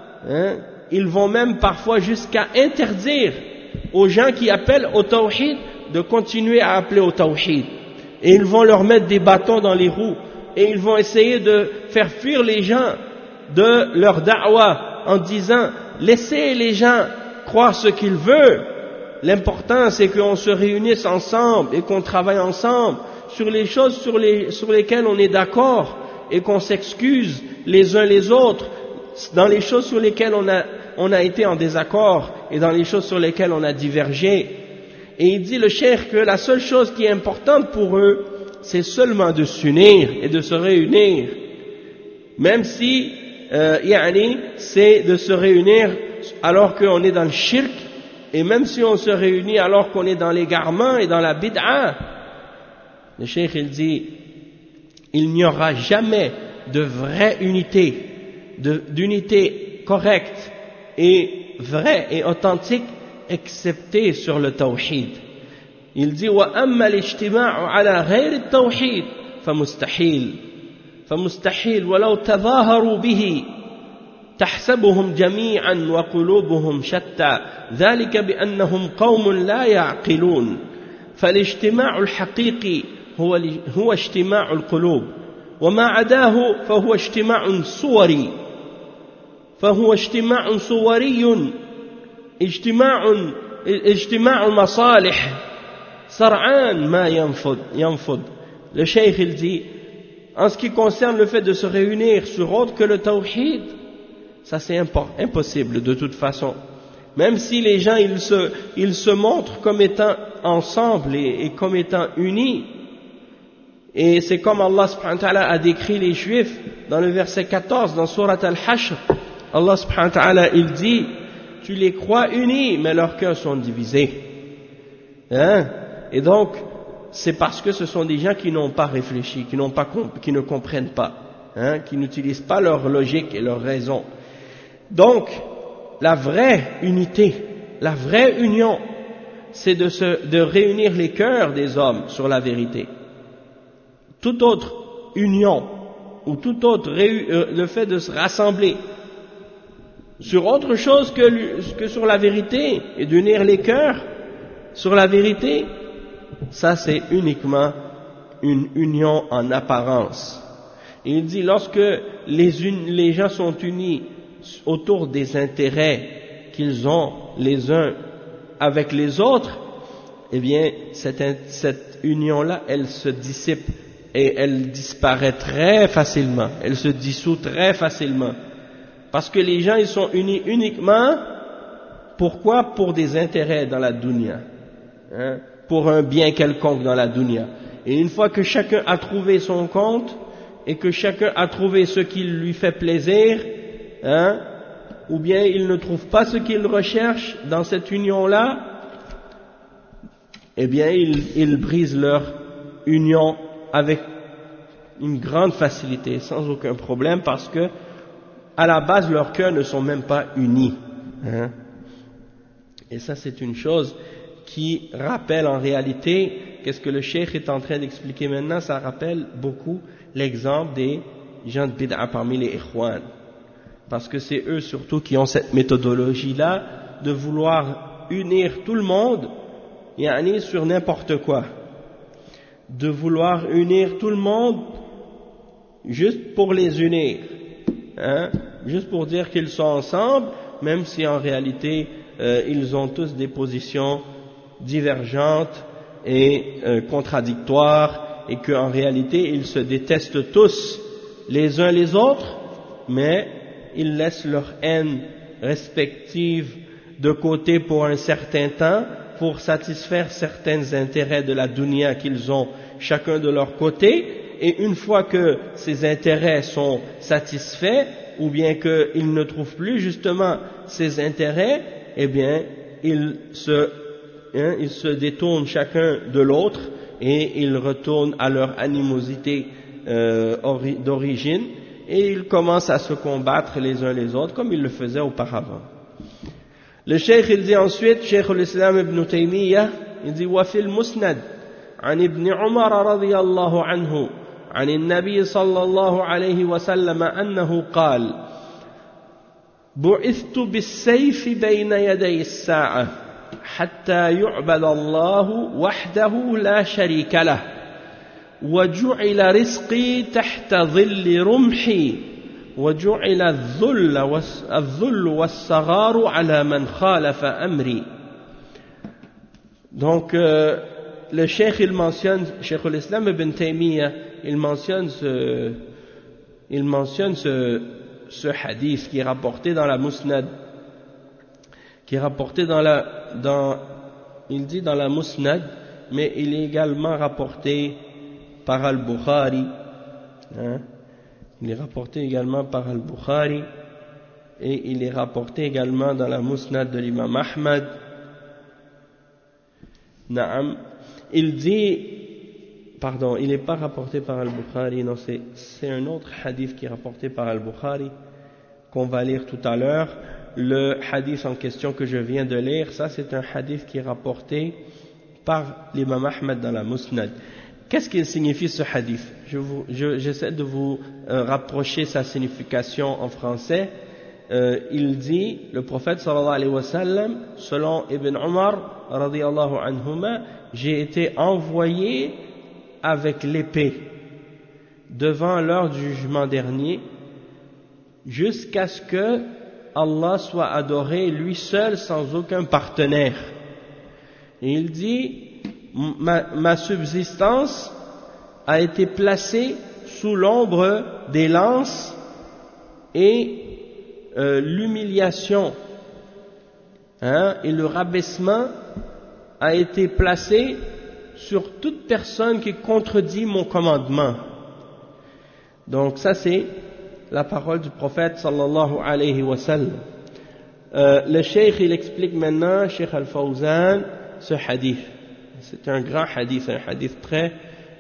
ils vont même parfois jusqu'à interdire aux gens qui appellent au tawhid de continuer à appeler au tawhid. Et ils vont leur mettre des bâtons dans les roues, et ils vont essayer de faire fuir les gens de leur da'wah en disant laissez les gens croire ce qu'ils veulent, l'important c'est qu'on se réunisse ensemble et qu'on travaille ensemble sur les choses sur lesquelles on est d'accord, et qu'on s'excuse les uns les autres dans les choses sur lesquelles on a été en désaccord et dans les choses sur lesquelles on a divergé. Et il dit le cheikh que la seule chose qui est importante pour eux, c'est seulement de s'unir et de se réunir. Même si, c'est de se réunir alors qu'on est dans le shirk, et même si on se réunit alors qu'on est dans l'égarement et dans la bid'a. Le cheikh il dit, il n'y aura jamais de vraie unité, d'unité correcte et vraie et authentique, excepté sur le tawhid. Il dit وَأَمَّا الْاجْتِمَاعُ عَلَى غَيْرِ التَّوْحِيدِ فمستحيل ولو تظاهروا به تحسبهم جميعا وقلوبهم شتى ذلك بأنهم قوم لا يعقلون فالاجتماع الحقيقي هو اجتماع القلوب وما عداه فهو اجتماع صوري اجتماع مصالح سرعان ما ينفض. Le cheikh il dit, en ce qui concerne le fait de se réunir sur autre que le tawhid, ça c'est impossible de toute façon. Même si les gens ils se montrent comme étant ensemble et comme étant unis. Et c'est comme Allah subhanahu wa ta'ala a décrit les juifs dans le verset 14 dans Surat Al-Hashr. Allah subhanahu wa ta'ala il dit, tu les crois unis mais leurs cœurs sont divisés. Et donc c'est parce que ce sont des gens qui n'ont pas réfléchi, qui ne comprennent pas, qui n'utilisent pas leur logique et leur raison. Donc la vraie unité, la vraie union, c'est de réunir les cœurs des hommes sur la vérité. Toute autre union ou tout autre le fait de se rassembler sur autre chose que sur la vérité et d'unir les cœurs sur la vérité, ça c'est uniquement une union en apparence. Et il dit lorsque les gens sont unis autour des intérêts qu'ils ont les uns avec les autres, eh bien cette union-là, elle se dissipe et elle disparaît très facilement, elle se dissout très facilement. Parce que les gens ils sont unis uniquement, pourquoi? Pour des intérêts dans la dunya, pour un bien quelconque dans la dunya. Et une fois que chacun a trouvé son compte et que chacun a trouvé ce qui lui fait plaisir, ou bien il ne trouve pas ce qu'il recherche dans cette union-là, eh bien ils brisent leur union avec une grande facilité, sans aucun problème, parce que à la base leurs cœurs ne sont même pas unis. Et ça c'est une chose qui rappelle en réalité, qu'est-ce que le cheikh est en train d'expliquer maintenant, ça rappelle beaucoup l'exemple des gens de bid'a parmi les ikhwan. Parce que c'est eux surtout qui ont cette méthodologie-là de vouloir unir tout le monde, sur n'importe quoi. De vouloir unir tout le monde juste pour les unir. Juste pour dire qu'ils sont ensemble, même si en réalité ils ont tous des positions divergentes et contradictoires, et qu'en réalité ils se détestent tous les uns les autres, mais ils laissent leur haine respective de côté pour un certain temps pour satisfaire certains intérêts de la dunya qu'ils ont chacun de leur côté, et une fois que ces intérêts sont satisfaits, ou bien qu'ils ne trouvent plus justement ces intérêts, eh bien ils se détournent chacun de l'autre et ils retournent à leur animosité d'origine, et ils commencent à se combattre les uns les autres comme ils le faisaient auparavant. Le cheikh il dit ensuite, cheikh l'islam ibn Taymiyyah, il dit وفي المسند عن ابن عمر رضي الله عنه عن النبي صلى الله عليه وسلم أنه قال بعثت بالسيف بين يدي الساعة حتى يعبد الله وحده لا شريك له وجعل رزقي تحت ظل رمحي وجعل الذل والصغار على من خالف أمري. Donc le cheikh il mentionne, cheikh l'islam ibn Taymiyyah, il mentionne ce hadith qui est rapporté dans la Musnad qui est rapporté il dit dans la Musnad, mais il est également rapporté par Al-Bukhari, hein. Il est rapporté également par Al-Bukhari, et il est rapporté également dans la Musnad de l'imam Ahmad. Naam. Il n'est pas rapporté par Al-Bukhari, non, c'est un autre hadith qui est rapporté par Al-Bukhari, qu'on va lire tout à l'heure. Le hadith en question que je viens de lire, ça c'est un hadith qui est rapporté par l'imam Ahmad dans la Musnad. Qu'est-ce qu'il signifie ce hadith? J'essaie de vous rapprocher sa signification en français. Il dit, le prophète sallallahu alayhi wa sallam, selon Ibn Umar radiyallahu anhuma, j'ai été envoyé avec l'épée devant l'heure du jugement dernier, jusqu'à ce que Allah soit adoré lui seul sans aucun partenaire. Et il dit, ma subsistance a été placée sous l'ombre des lances et l'humiliation, et le rabaissement a été placé sur toute personne qui contredit mon commandement. Donc ça c'est la parole du prophète sallallahu alayhi wa sallam. Le cheikh il explique maintenant, Cheikh Al-Fawzan, ce hadith. C'est un grand hadith, un hadith très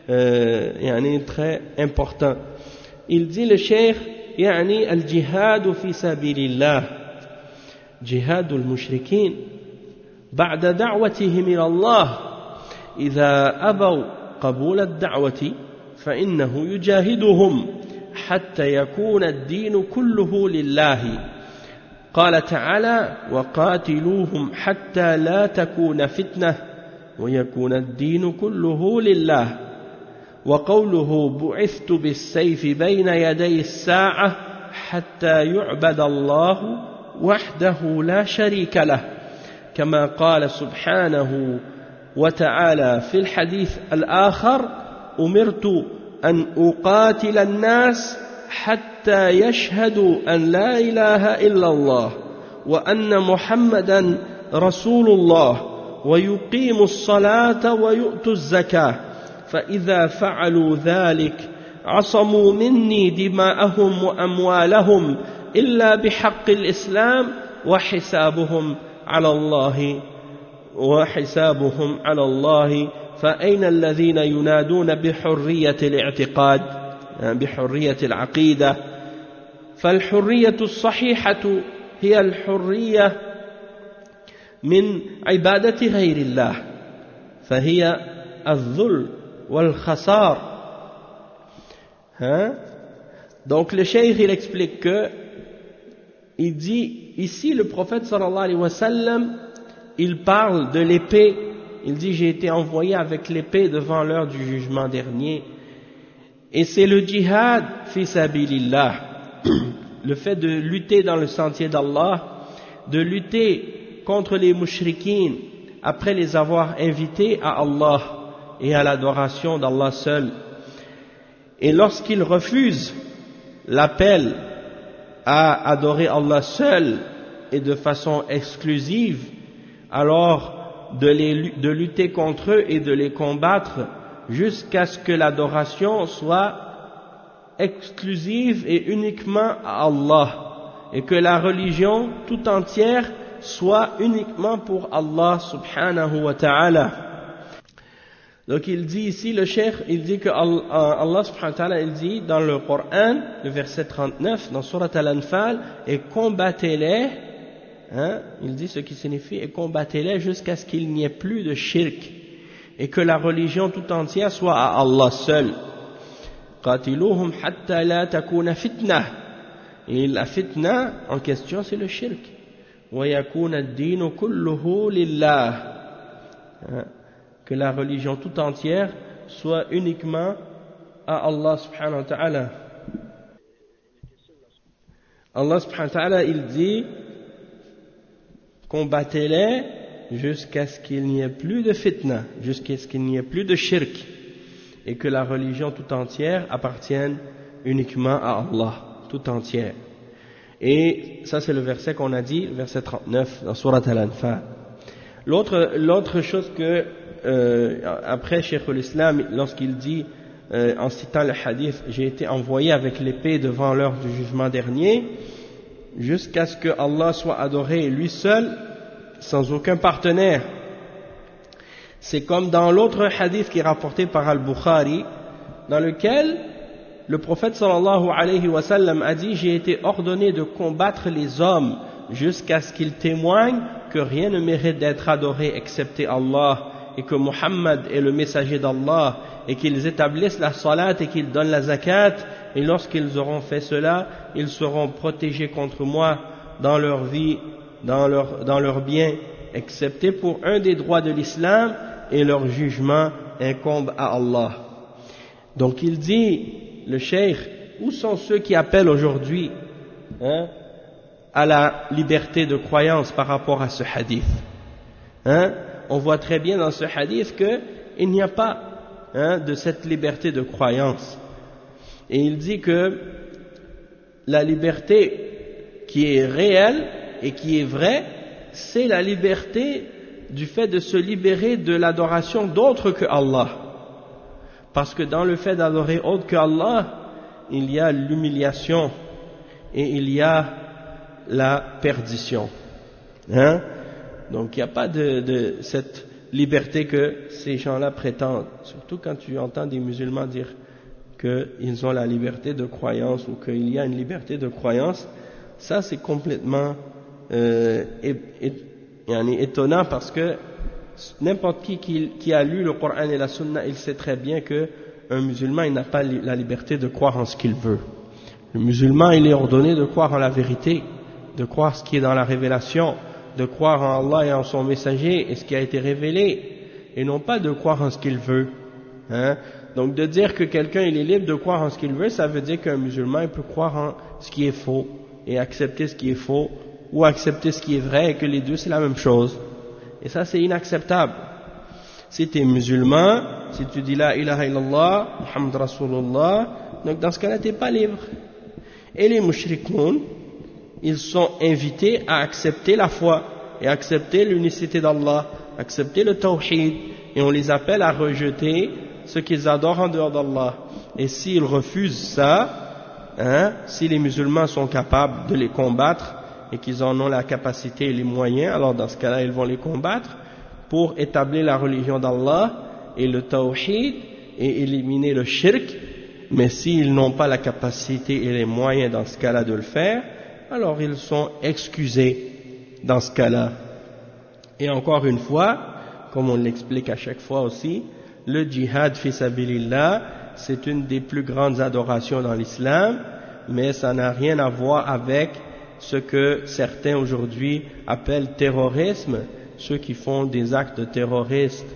important. Il dit le cheikh, يعني الجهاد في سبيل الله جهاد المشركين بعد دعوتهم إلى الله إذا أبوا قبول الدعوة فإنه يجاهدهم حتى يكون الدين كله لله. قال تعالى وقاتلوهم حتى لا تكون فتنة ويكون الدين كله لله. وقوله بعثت بالسيف بين يدي الساعة حتى يعبد الله وحده لا شريك له كما قال سبحانه وتعالى في الحديث الآخر أمرت أن أقاتل الناس حتى يشهدوا أن لا إله إلا الله وأن محمدا رسول الله ويقيموا الصلاة ويؤتوا الزكاة فإذا فعلوا ذلك عصموا مني دماءهم وأموالهم إلا بحق الإسلام وحسابهم على الله فأين الذين ينادون بحرية الاعتقاد بحرية العقيدة؟ فالحرية الصحيحة هي الحرية من عبادة غير الله فهي الذل والخسار. Donc le cheikh il explique que il dit ici le prophète sallallahu alayhi wa sallam il parle de l'épée, il dit j'ai été envoyé avec l'épée devant l'heure du jugement dernier, et c'est le djihad fi sabilillah, le fait de lutter dans le sentier d'Allah, de lutter contre les mushrikines après les avoir invités à Allah et à l'adoration d'Allah seul. Et lorsqu'ils refusent l'appel à adorer Allah seul et de façon exclusive, alors de lutter contre eux et de les combattre jusqu'à ce que l'adoration soit exclusive et uniquement à Allah, et que la religion tout entière soit uniquement pour Allah subhanahu wa ta'ala. Donc il dit ici, le cheikh, il dit que Allah subhanahu wa ta'ala, il dit dans le Coran, le verset 39, dans Surat Al-Anfal, et combattez-les, il dit ce qui signifie, et combattez-les jusqu'à ce qu'il n'y ait plus de shirk, et que la religion tout entière soit à Allah seul. Qatiluhum hatta la takuna fitna. Et la fitna en question c'est le shirk. Wa yakuna ad-dinu kulluhu lillah. Que la religion tout entière soit uniquement à Allah subhanahu wa ta'ala. Allah subhanahu wa ta'ala il dit combattez-les jusqu'à ce qu'il n'y ait plus de fitna, jusqu'à ce qu'il n'y ait plus de shirk, et que la religion tout entière appartienne uniquement à Allah tout entière. Et ça c'est le verset qu'on a dit, le verset 39 dans Surat Al-Anfal. L'autre chose que après Cheikh al-Islam, lorsqu'il dit en citant le hadith, j'ai été envoyé avec l'épée devant l'heure du jugement dernier, jusqu'à ce que Allah soit adoré lui seul, sans aucun partenaire. C'est comme dans l'autre hadith qui est rapporté par Al-Bukhari, dans lequel le prophète sallallahu alayhi wa sallam a dit, j'ai été ordonné de combattre les hommes jusqu'à ce qu'ils témoignent que rien ne mérite d'être adoré excepté Allah, et que Muhammad est le messager d'Allah, et qu'ils établissent la salat et qu'ils donnent la zakat, et lorsqu'ils auront fait cela, ils seront protégés contre moi dans leur vie, dans leur bien, excepté pour un des droits de l'islam, et leur jugement incombe à Allah. Donc il dit, le cheikh, où sont ceux qui appellent aujourd'hui à la liberté de croyance par rapport à ce hadith? On voit très bien dans ce hadith qu'il n'y a pas de cette liberté de croyance. Et il dit que la liberté qui est réelle et qui est vraie, c'est la liberté du fait de se libérer de l'adoration d'autre que Allah. Parce que dans le fait d'adorer autre que Allah, il y a l'humiliation et il y a la perdition. Donc il n'y a pas de cette liberté que ces gens-là prétendent. Surtout quand tu entends des musulmans dire qu'ils ont la liberté de croyance ou qu'il y a une liberté de croyance, ça c'est complètement étonnant, parce que n'importe qui a lu le Coran et la Sunna, il sait très bien qu'un musulman il n'a pas la liberté de croire en ce qu'il veut. Le musulman il est ordonné de croire en la vérité, de croire ce qui est dans la révélation, de croire en Allah et en son messager et ce qui a été révélé, et non pas de croire en ce qu'il veut. Donc de dire que quelqu'un il est libre de croire en ce qu'il veut, ça veut dire qu'un musulman il peut croire en ce qui est faux et accepter ce qui est faux, ou accepter ce qui est vrai, et que les deux c'est la même chose. Et ça c'est inacceptable. Si tu es musulman, si tu dis la ilaha illallah, Muhammad Rasulullah, donc dans ce cas-là tu n'es pas libre. Et les mushrikoun, ils sont invités à accepter la foi et accepter l'unicité d'Allah, accepter le tawhid, et on les appelle à rejeter ce qu'ils adorent en dehors d'Allah. Et s'ils refusent ça, si les musulmans sont capables de les combattre et qu'ils en ont la capacité et les moyens, alors dans ce cas-là ils vont les combattre pour établir la religion d'Allah et le tawhid et éliminer le shirk. Mais s'ils n'ont pas la capacité et les moyens dans ce cas-là de le faire, alors ils sont excusés dans ce cas-là. Et encore une fois, comme on l'explique à chaque fois aussi, le djihad fi sabilillah, c'est une des plus grandes adorations dans l'islam, mais ça n'a rien à voir avec ce que certains aujourd'hui appellent terrorisme, ceux qui font des actes terroristes,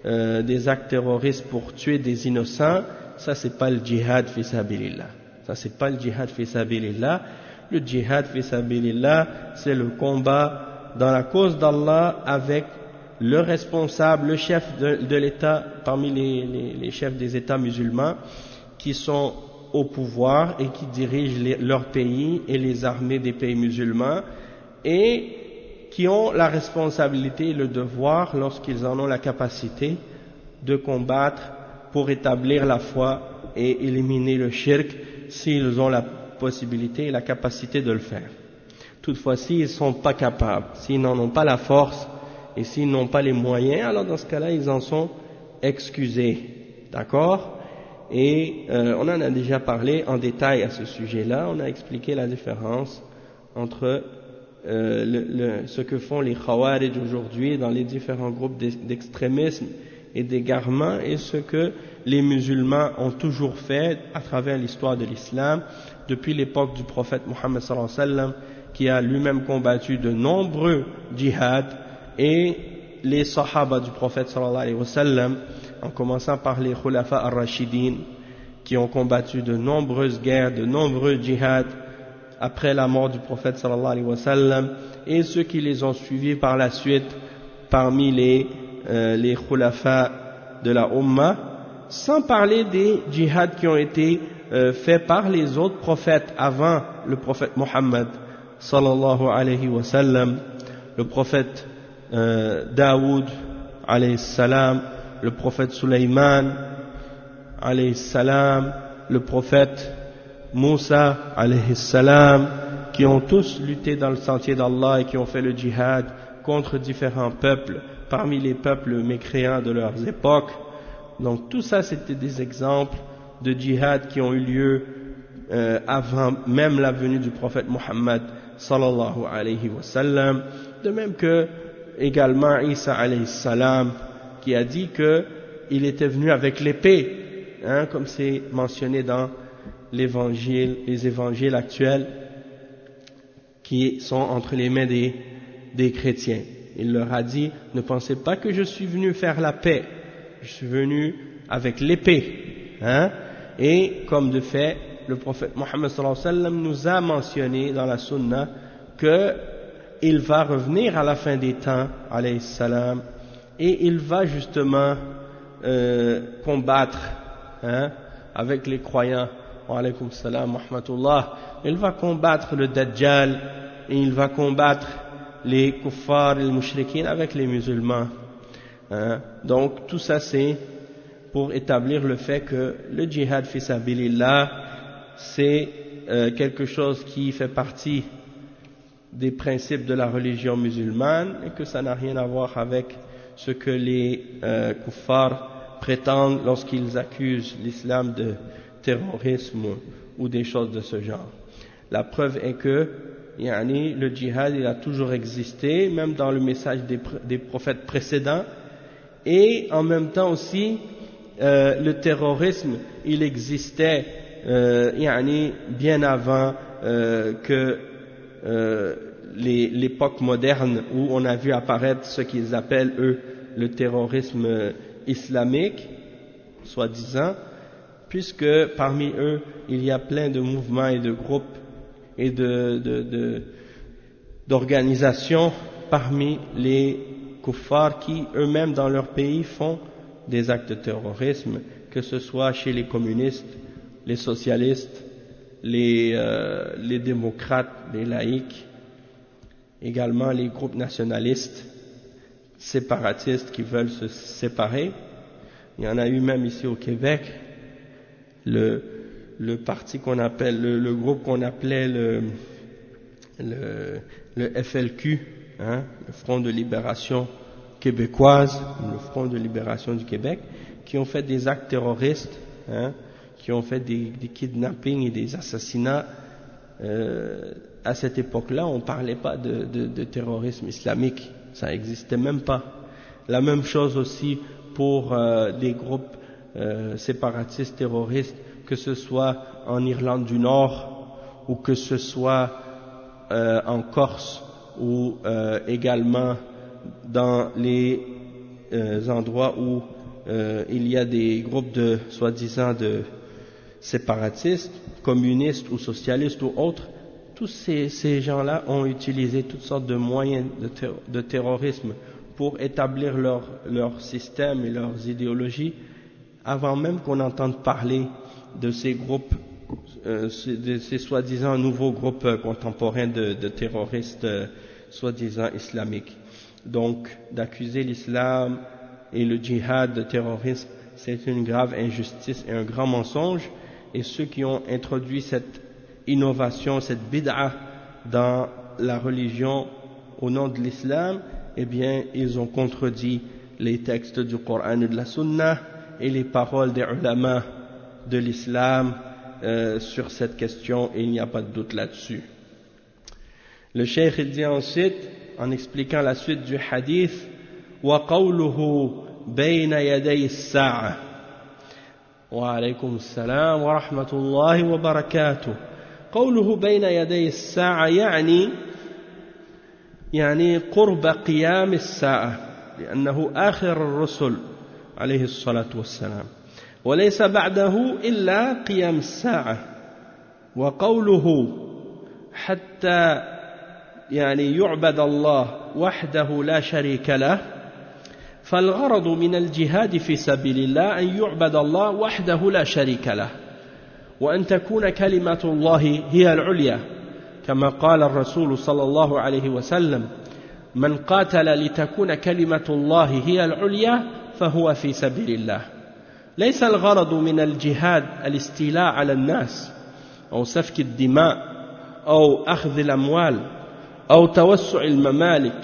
pour tuer des innocents. Ça c'est pas le djihad fi sabilillah. Ça c'est pas le djihad fi sabilillah. Le djihad fi sabilillah, c'est le combat dans la cause d'Allah avec le responsable, le chef de l'État, parmi les chefs des États musulmans, qui sont au pouvoir et qui dirigent leur pays et les armées des pays musulmans, et qui ont la responsabilité et le devoir, lorsqu'ils en ont la capacité, de combattre pour établir la foi et éliminer le shirk, s'ils ont la possibilité et la capacité de le faire. Toutefois, s'ils ne sont pas capables, s'ils n'en ont pas la force et s'ils n'ont pas les moyens, alors dans ce cas-là, ils en sont excusés. D'accord? Et on en a déjà parlé en détail à ce sujet-là. On a expliqué la différence entre ce que font les Khawarij aujourd'hui dans les différents groupes d'extrémisme et d'égarement, et ce que les musulmans ont toujours fait à travers l'histoire de l'islam, depuis l'époque du prophète Mohammed sallallahu alayhi wa sallam, qui a lui-même combattu de nombreux djihad, et les sahaba du prophète sallallahu alayhi wa sallam, en commençant par les khulafa ar-rashidin, qui ont combattu de nombreuses guerres, de nombreux djihad après la mort du prophète sallallahu alayhi wa sallam, et ceux qui les ont suivis par la suite parmi les khulafa de la Ummah, sans parler des djihad qui ont été faits par les autres prophètes avant le prophète Mohammed sallallahu alayhi wa sallam, le prophète Daoud alayhi salam, le prophète Sulayman alayhi salam, le prophète Moussa alayhi salam, qui ont tous lutté dans le sentier d'Allah et qui ont fait le djihad contre différents peuples parmi les peuples mécréants de leurs époques. Donc tout ça c'était des exemples de djihad qui ont eu lieu avant même la venue du prophète Muhammad sallallahu alayhi wa sallam. De même que également Isa alayhi salam qui a dit que il était venu avec l'épée, hein, comme c'est mentionné dans les évangiles actuels qui sont entre les mains des chrétiens. Il leur a dit, ne pensez pas que je suis venu faire la paix, je suis venu avec l'épée, hein. Et comme de fait, le prophète Mohammed sallallahu alayhi wa sallam nous a mentionné dans la sunna que il va revenir à la fin des temps, alayhi salam, et il va justement combattre, hein, avec les croyants, wa alaykum salam wa rahmatullah, il va combattre le Dajjal et il va combattre les kuffars et les mushrikines avec les musulmans, hein. Donc tout ça c'est pour établir le fait que le djihad fi sabilillah c'est quelque chose qui fait partie des principes de la religion musulmane et que ça n'a rien à voir avec ce que les kuffars prétendent lorsqu'ils accusent l'islam de terrorisme ou des choses de ce genre. La preuve est que le djihad il a toujours existé, même dans le message des prophètes précédents, et en même temps aussi le terrorisme il existait bien avant que l'époque moderne où on a vu apparaître ce qu'ils appellent eux le terrorisme islamique, soi-disant, puisque parmi eux il y a plein de mouvements et de groupes et d'organisations parmi les kuffars qui eux-mêmes dans leur pays font des actes de terrorisme, que ce soit chez les communistes, les socialistes, les démocrates, les laïcs, également les groupes nationalistes, séparatistes qui veulent se séparer. Il y en a eu même ici au Québec, le parti qu'on appelle, le groupe qu'on appelait le FLQ, hein, le Front de Libération Québécoise, le Front de Libération du Québec, qui ont fait des actes terroristes, hein, qui ont fait des kidnappings et des assassinats. À cette époque-là, on ne parlait pas de terrorisme islamique, ça n'existait même pas. La même chose aussi pour des groupes séparatistes terroristes, que ce soit en Irlande du Nord ou que ce soit en Corse ou également dans les endroits où il y a des groupes de soi-disant de séparatistes, communistes ou socialistes ou autres. Tous ces gens-là ont utilisé toutes sortes de moyens de terrorisme pour établir leur système et leurs idéologies avant même qu'on entende parler de ces groupes, de ces soi-disant nouveaux groupes contemporains de terroristes soi-disant islamiques. Donc d'accuser l'islam et le djihad de terrorisme, c'est une grave injustice et un grand mensonge, et ceux qui ont introduit cette innovation, cette bid'a dans la religion au nom de l'islam, eh bien ils ont contredit les textes du Coran et de la Sunna et les paroles des ulama de l'islam sur cette question, et il n'y a pas de doute là-dessus. Le cheikh il dit ensuite, en expliquant la suite du hadith, wa qawluhu bayna yaday as-sa'a. Wa alaykum assalam wa rahmatullahi wa barakatuh. قوله بين يدي الساعة يعني قرب قيام الساعة، لأنه آخر الرسل عليه الصلاة والسلام، وليس بعده إلا قيام الساعة. وقوله حتى يعبد الله وحده لا شريك له، فالغرض من الجهاد في سبيل الله أن يعبد الله وحده لا شريك له، وأن تكون كلمة الله هي العليا، كما قال الرسول صلى الله عليه وسلم من قاتل لتكون كلمة الله هي العليا فهو في سبيل الله. ليس الغرض من الجهاد الاستيلاء على الناس أو سفك الدماء أو أخذ الأموال أو توسع الممالك،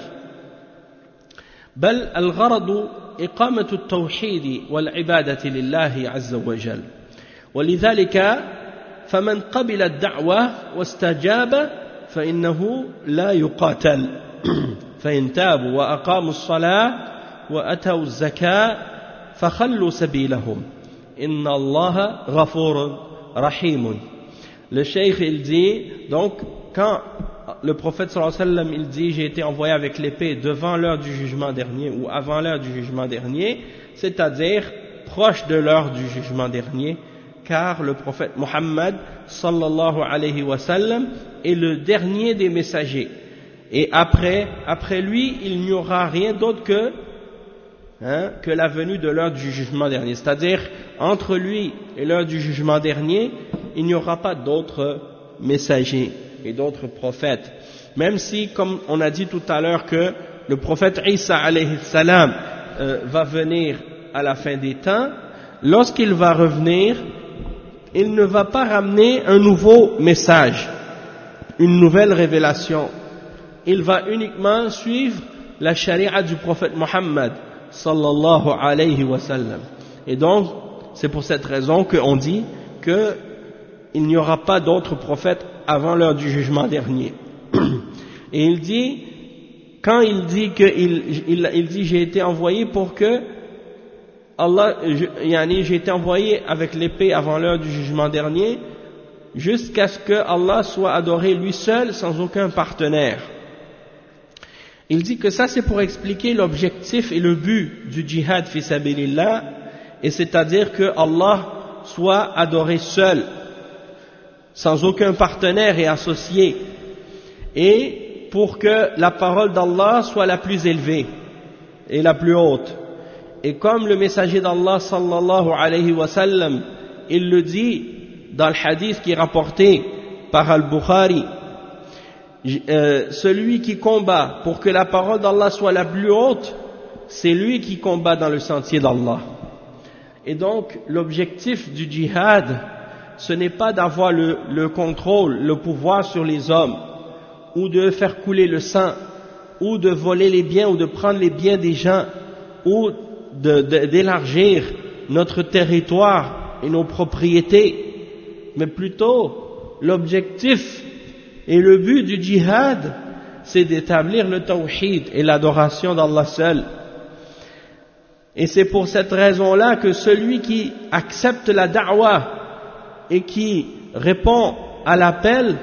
بل الغرض إقامة التوحيد والعبادة لله عز وجل. ولذلك فمن قبل الدعوة واستجاب فإنه لا يقاتل فإن تابوا وأقاموا الصلاة وأتوا الزكاة فخلوا سبيلهم إن الله غفور رحيم. Le cheikh il dit donc quand le prophète sallallahu alayhi wa sallam il dit j'ai été envoyé avec l'épée devant l'heure du jugement dernier ou avant l'heure du jugement dernier, c'est-à-dire proche de l'heure du jugement dernier, car le prophète Muhammad sallallahu alayhi wa sallam est le dernier des messagers et après lui il n'y aura rien d'autre que la venue de l'heure du jugement dernier, c'est-à-dire entre lui et l'heure du jugement dernier il n'y aura pas d'autres messagers et d'autres prophètes, même si comme on a dit tout à l'heure que le prophète Isa alayhi salam va venir à la fin des temps. Lorsqu'il va revenir, il ne va pas ramener un nouveau message, une nouvelle révélation. Il va uniquement suivre la charia du prophète Muhammad sallallahu alayhi wa sallam. Et donc, c'est pour cette raison qu'on dit qu'il n'y aura pas d'autres prophètes avant l'heure du jugement dernier. Et il dit, quand il dit il dit j'ai été envoyé pour que j'ai été envoyé avec l'épée avant l'heure du jugement dernier, jusqu'à ce que Allah soit adoré lui seul, sans aucun partenaire. Il dit que ça c'est pour expliquer l'objectif et le but du djihad fi sabilillah, et c'est-à-dire que Allah soit adoré seul, sans aucun partenaire et associé, et pour que la parole d'Allah soit la plus élevée et la plus haute. Et comme le messager d'Allah sallallahu alayhi wa sallam, il le dit dans le hadith qui est rapporté par Al-Bukhari, celui qui combat pour que la parole d'Allah soit la plus haute, c'est lui qui combat dans le sentier d'Allah. Et donc l'objectif du djihad, ce n'est pas d'avoir le contrôle, le pouvoir sur les hommes, ou de faire couler le sang, ou de voler les biens, ou de prendre les biens des gens, ou d'élargir notre territoire et nos propriétés, mais plutôt l'objectif et le but du djihad, c'est d'établir le tawhid et l'adoration d'Allah seul. Et c'est pour cette raison-là que celui qui accepte la da'wah et qui répond à l'appel,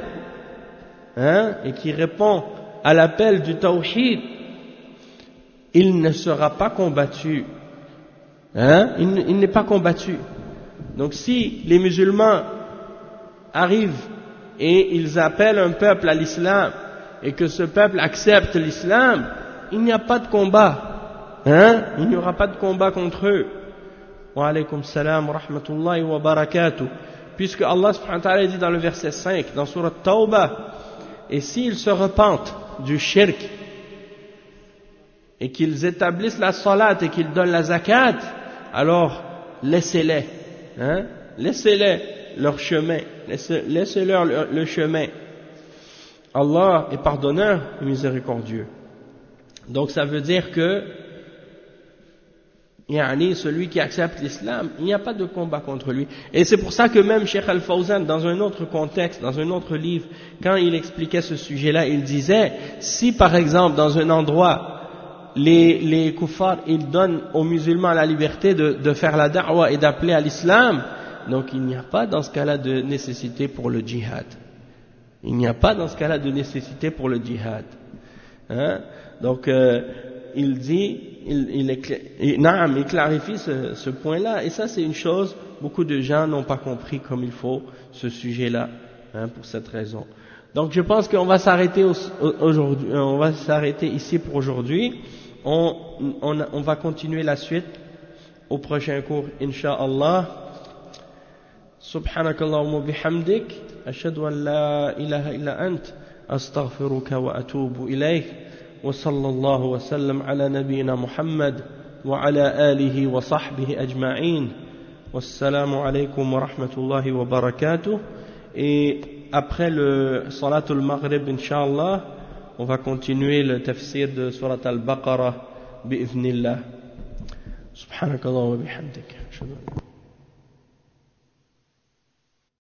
du tawhid, il ne sera pas combattu. Il n'est pas combattu. Donc si les musulmans arrivent et ils appellent un peuple à l'islam et que ce peuple accepte l'islam, il n'y a pas de combat. Il n'y aura pas de combat contre eux. Wa alaykum salam wa rahmatullahi wa barakatuh. Puisque Allah subhanahu wa ta'ala dit dans le verset 5 dans Surat Tawbah, et s'ils se repentent du shirk et qu'ils établissent la salat et qu'ils donnent la zakat, alors laissez-les, laissez-les leur chemin, laissez-leur le chemin. Allah est pardonneur et miséricordieux. Donc ça veut dire que celui qui accepte l'islam, il n'y a pas de combat contre lui. Et c'est pour ça que même Cheikh Al-Fawzan, dans un autre contexte, dans un autre livre, quand il expliquait ce sujet-là, il disait, si par exemple dans un endroit, les kuffars, ils donnent aux musulmans la liberté de faire la da'wah et d'appeler à l'islam, donc il n'y a pas dans ce cas-là de nécessité pour le djihad. Il n'y a pas dans ce cas-là de nécessité pour le djihad. Donc il dit, il clarifie ce point-là, et ça c'est une chose, beaucoup de gens n'ont pas compris comme il faut ce sujet-là, pour cette raison. Donc je pense qu'on va s'arrêter aujourd'hui, on va s'arrêter ici pour aujourd'hui. On va continuer la suite au prochain cours, Inch'Allah. Subhanakallahumma bihamdik, ashhadu an la ilaha illa ant, أستغفرك وأتوب إليك وصلى الله وسلم على نبينا محمد وعلى آله وصحبه أجمعين والسلام عليكم ورحمة الله وبركاته. Et après le Salatul Maghrib, Inch'Allah, on va continuer le tafsir de Surat Al-Baqarah bi'idhnillah. Subhanakallah wa bihamdik.